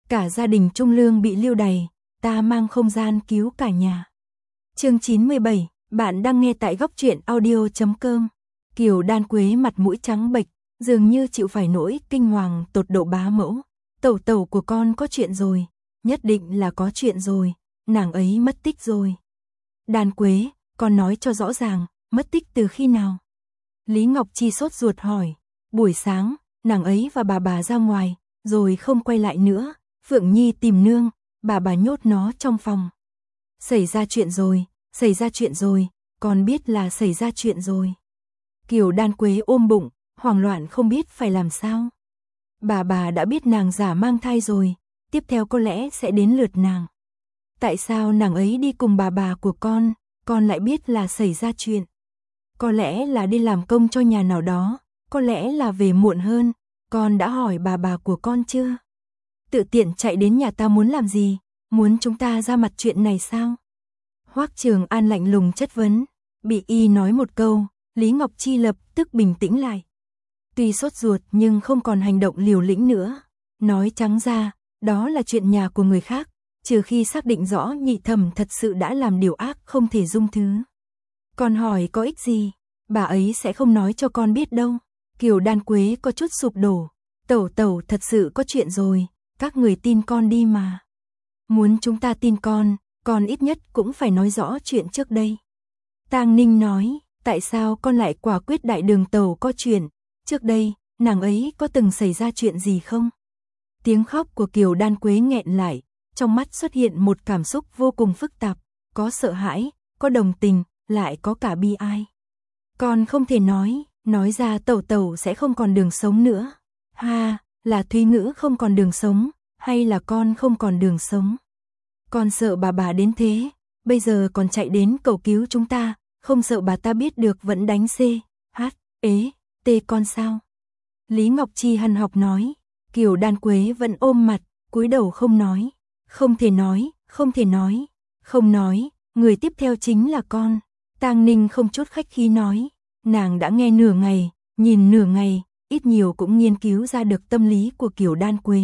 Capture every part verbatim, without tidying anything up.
cả gia đình Trung Lương bị lưu đày, ta mang không gian cứu cả nhà. Chương chín mươi bảy, bạn đang nghe tại góc truyện audio chấm com. Kiều Đan Quế mặt mũi trắng bệch, dường như chịu phải nỗi kinh hoàng tột độ bá mẫu. Tẩu tẩu của con có chuyện rồi, nhất định là có chuyện rồi, nàng ấy mất tích rồi. Đan Quế, con nói cho rõ ràng, mất tích từ khi nào? Lý Ngọc Chi sốt ruột hỏi. Buổi sáng, nàng ấy và bà bà ra ngoài, rồi không quay lại nữa. Phượng Nhi tìm nương, bà bà nhốt nó trong phòng. Xảy ra chuyện rồi, xảy ra chuyện rồi, con biết là xảy ra chuyện rồi. Kiều Đan Quế ôm bụng, hoảng loạn không biết phải làm sao. Bà bà đã biết nàng giả mang thai rồi, tiếp theo có lẽ sẽ đến lượt nàng. Tại sao nàng ấy đi cùng bà bà của con, con lại biết là xảy ra chuyện? Có lẽ là đi làm công cho nhà nào đó, có lẽ là về muộn hơn, con đã hỏi bà bà của con chưa? Tự tiện chạy đến nhà ta muốn làm gì, muốn chúng ta ra mặt chuyện này sao? Hoắc Trường An lạnh lùng chất vấn, bị y nói một câu, Lý Ngọc Chi lập tức bình tĩnh lại. Tuy sốt ruột nhưng không còn hành động liều lĩnh nữa, nói trắng ra, đó là chuyện nhà của người khác, trừ khi xác định rõ nhị thẩm thật sự đã làm điều ác không thể dung thứ. Con hỏi có ích gì, bà ấy sẽ không nói cho con biết đâu. Kiều Đan Quế có chút sụp đổ, tẩu tẩu thật sự có chuyện rồi, các người tin con đi mà. Muốn chúng ta tin con, con ít nhất cũng phải nói rõ chuyện trước đây. Tang Ninh nói, tại sao con lại quả quyết đại đường tàu có chuyện, trước đây, nàng ấy có từng xảy ra chuyện gì không? Tiếng khóc của Kiều Đan Quế nghẹn lại, trong mắt xuất hiện một cảm xúc vô cùng phức tạp, có sợ hãi, có đồng tình, lại có cả bi ai. Con không thể nói, nói ra tẩu tẩu sẽ không còn đường sống nữa. Ha, là Thúy Ngữ không còn đường sống, hay là con không còn đường sống? Con sợ bà bà đến thế, bây giờ còn chạy đến cầu cứu chúng ta, không sợ bà ta biết được vẫn đánh C, H, ế, T con sao? Lý Ngọc Chi hằn học nói. Kiều Đan Quế vẫn ôm mặt, cúi đầu không nói. Không thể nói, không thể nói, không nói, người tiếp theo chính là con. Tang Ninh không chút khách khí nói, nàng đã nghe nửa ngày, nhìn nửa ngày, ít nhiều cũng nghiên cứu ra được tâm lý của Kiều Đan Quế.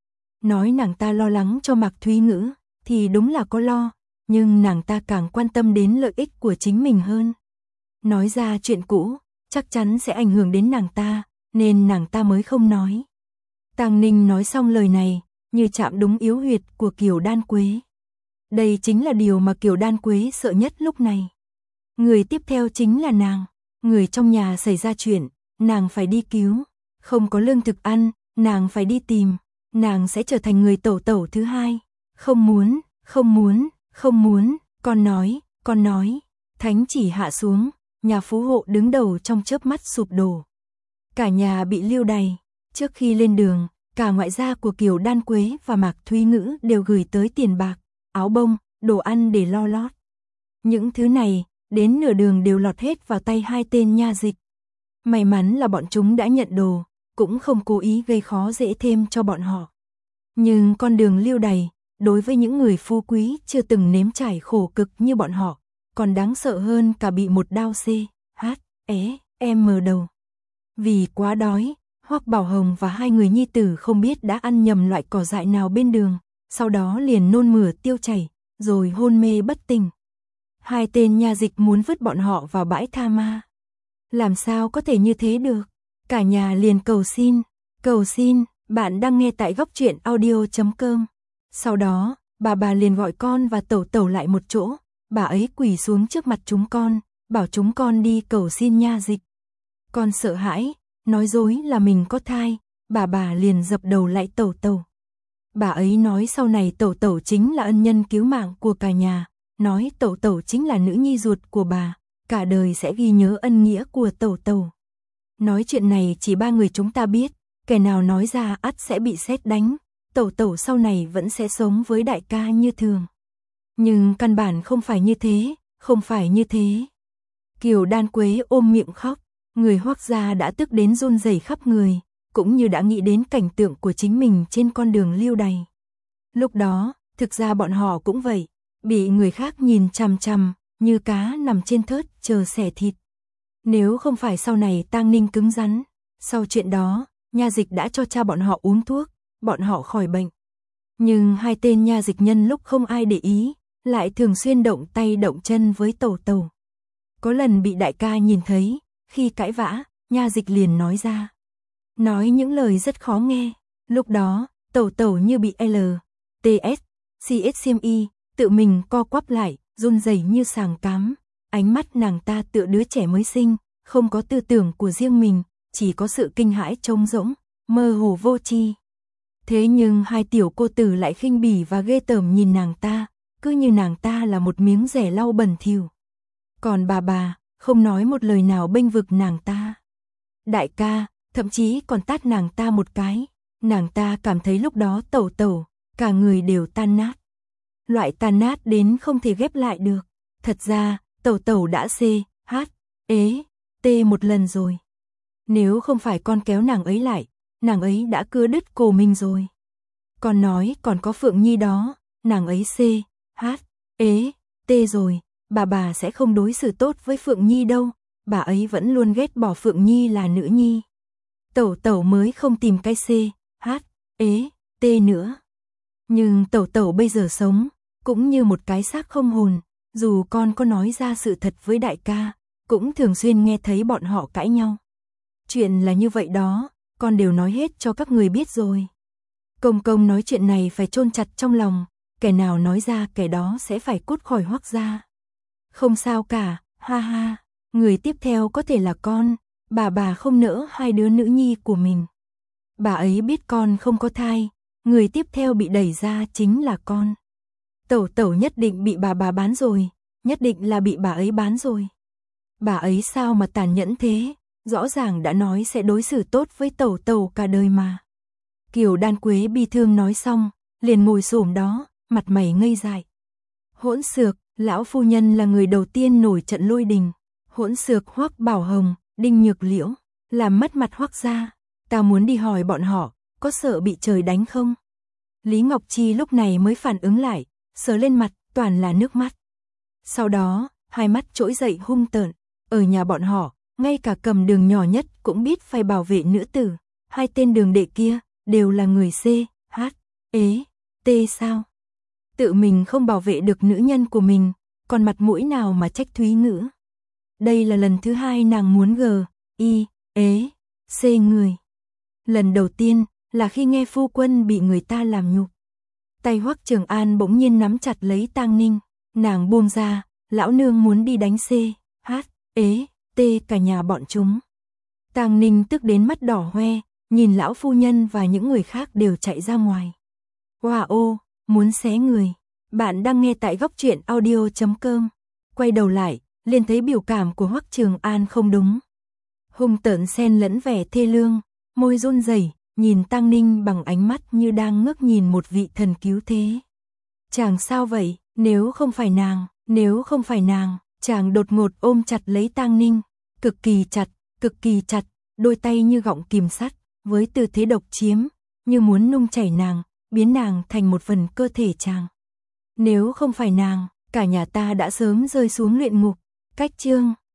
Nói nàng ta lo lắng cho Mạc Thúy Ngữ, thì đúng là có lo, nhưng nàng ta càng quan tâm đến lợi ích của chính mình hơn. Nói ra chuyện cũ, chắc chắn sẽ ảnh hưởng đến nàng ta, nên nàng ta mới không nói. Tang Ninh nói xong lời này, như chạm đúng yếu huyệt của Kiều Đan Quế. Đây chính là điều mà Kiều Đan Quế sợ nhất lúc này. Người tiếp theo chính là nàng, người trong nhà xảy ra chuyện, nàng phải đi cứu, không có lương thực ăn, nàng phải đi tìm, nàng sẽ trở thành người tẩu tẩu thứ hai. Không muốn, không muốn, không muốn, con nói, con nói, thánh chỉ hạ xuống, nhà phú hộ đứng đầu trong chớp mắt sụp đổ. Cả nhà bị lưu đày, trước khi lên đường, cả ngoại gia của Kiều Đan Quế và Mạc Thúy Ngữ đều gửi tới tiền bạc, áo bông, đồ ăn để lo lót. Những thứ này, đến nửa đường đều lọt hết vào tay hai tên nha dịch. May mắn là bọn chúng đã nhận đồ, cũng không cố ý gây khó dễ thêm cho bọn họ. Nhưng con đường lưu đày, đối với những người phú quý chưa từng nếm trải khổ cực như bọn họ, còn đáng sợ hơn cả bị một đao C, H, é, M đầu. Vì quá đói, Hoắc Bảo Hồng và hai người nhi tử không biết đã ăn nhầm loại cỏ dại nào bên đường, sau đó liền nôn mửa tiêu chảy, rồi hôn mê bất tỉnh. Hai tên nha dịch muốn vứt bọn họ vào bãi tha ma. Làm sao có thể như thế được? Cả nhà liền cầu xin, cầu xin, bạn đang nghe tại góc truyện audio chấm com. Sau đó, bà bà liền gọi con và tẩu tẩu lại một chỗ, bà ấy quỳ xuống trước mặt chúng con, bảo chúng con đi cầu xin nha dịch. Con sợ hãi, nói dối là mình có thai, bà bà liền dập đầu lại tẩu tẩu. Bà ấy nói sau này tẩu tẩu chính là ân nhân cứu mạng của cả nhà, nói tẩu tẩu chính là nữ nhi ruột của bà, cả đời sẽ ghi nhớ ân nghĩa của tẩu tẩu. Nói chuyện này chỉ ba người chúng ta biết, kẻ nào nói ra ắt sẽ bị sét đánh, tẩu tẩu sau này vẫn sẽ sống với đại ca như thường. Nhưng căn bản không phải như thế, không phải như thế. Kiều Đan Quế ôm miệng khóc, người Hoắc gia đã tức đến run rẩy khắp người, cũng như đã nghĩ đến cảnh tượng của chính mình trên con đường lưu đày. Lúc đó, thực ra bọn họ cũng vậy, bị người khác nhìn chằm chằm, như cá nằm trên thớt chờ xẻ thịt. Nếu không phải sau này Tang Ninh cứng rắn, sau chuyện đó, nha dịch đã cho cha bọn họ uống thuốc, bọn họ khỏi bệnh. Nhưng hai tên nha dịch nhân lúc không ai để ý, lại thường xuyên động tay động chân với Tẩu Tẩu. Có lần bị đại ca nhìn thấy, khi cãi vã, nha dịch liền nói ra. Nói những lời rất khó nghe. Lúc đó, Tẩu Tẩu như bị L, T S, C S M I, tự mình co quắp lại, run rẩy như sàng cám. Ánh mắt nàng ta tựa đứa trẻ mới sinh, không có tư tưởng của riêng mình, chỉ có sự kinh hãi trống rỗng, mơ hồ vô tri. Thế nhưng hai tiểu cô tử lại khinh bỉ và ghê tởm nhìn nàng ta, cứ như nàng ta là một miếng rẻ lau bẩn thỉu. Còn bà bà, không nói một lời nào bênh vực nàng ta. Đại ca, thậm chí còn tát nàng ta một cái. Nàng ta cảm thấy lúc đó Tẩu Tẩu, cả người đều tan nát. Loại tan nát đến không thể ghép lại được. Thật ra, Tẩu Tẩu đã C, H, ế, T một lần rồi. Nếu không phải con kéo nàng ấy lại, nàng ấy đã cưa đứt cổ mình rồi. Con nói còn có Phượng Nhi đó, nàng ấy C, H, ế, T rồi, bà bà sẽ không đối xử tốt với Phượng Nhi đâu, bà ấy vẫn luôn ghét bỏ Phượng Nhi là nữ nhi. Tẩu Tẩu mới không tìm cái C, H, ế, T nữa. Nhưng Tẩu Tẩu bây giờ sống, cũng như một cái xác không hồn, dù con có nói ra sự thật với đại ca, cũng thường xuyên nghe thấy bọn họ cãi nhau. Chuyện là như vậy đó, con đều nói hết cho các người biết rồi. Công công nói chuyện này phải chôn chặt trong lòng, kẻ nào nói ra kẻ đó sẽ phải cút khỏi Hoắc gia. Không sao cả, ha ha, người tiếp theo có thể là con, bà bà không nỡ hai đứa nữ nhi của mình. Bà ấy biết con không có thai, người tiếp theo bị đẩy ra chính là con. Tẩu Tẩu nhất định bị bà bà bán rồi, nhất định là bị bà ấy bán rồi. Bà ấy sao mà tàn nhẫn thế, rõ ràng đã nói sẽ đối xử tốt với Tẩu Tẩu cả đời mà. Kiều Đan Quế bi thương nói xong, liền ngồi xổm đó, mặt mày ngây dại. Hỗn xược, lão phu nhân là người đầu tiên nổi trận lôi đình. Hỗn xược Hoắc Bảo Hồng, Đinh Nhược Liễu, làm mất mặt Hoắc gia. Ta muốn đi hỏi bọn họ, có sợ bị trời đánh không? Lý Ngọc Chi lúc này mới phản ứng lại, sờ lên mặt, toàn là nước mắt. Sau đó, hai mắt trỗi dậy hung tợn, ở nhà bọn họ, ngay cả Cầm Đường nhỏ nhất cũng biết phải bảo vệ nữ tử. Hai tên Đường đệ kia, đều là người C, H, ế, T sao? Tự mình không bảo vệ được nữ nhân của mình, còn mặt mũi nào mà trách Thúy Ngữ. Đây là lần thứ hai nàng muốn G, I, ế, C người. Lần đầu tiên là khi nghe phu quân bị người ta làm nhục. Tay Hoắc Trường An bỗng nhiên nắm chặt lấy Tang Ninh, nàng buông ra, lão nương muốn đi đánh C, H, ế, T cả nhà bọn chúng. Tang Ninh tức đến mắt đỏ hoe, nhìn lão phu nhân và những người khác đều chạy ra ngoài. Wow ô, muốn xé người. Bạn đang nghe tại góc truyện audio chấm com. Quay đầu lại, liền thấy biểu cảm của Hoắc Trường An không đúng. Hung tợn xen lẫn vẻ thê lương, môi run rẩy, nhìn Tang Ninh bằng ánh mắt như đang ngước nhìn một vị thần cứu thế. Chàng sao vậy, nếu không phải nàng, nếu không phải nàng, chàng đột ngột ôm chặt lấy Tang Ninh, cực kỳ chặt, cực kỳ chặt, đôi tay như gọng kìm sắt, với tư thế độc chiếm, như muốn nung chảy nàng, biến nàng thành một phần cơ thể chàng. Nếu không phải nàng, cả nhà ta đã sớm rơi xuống luyện ngục. Cách chương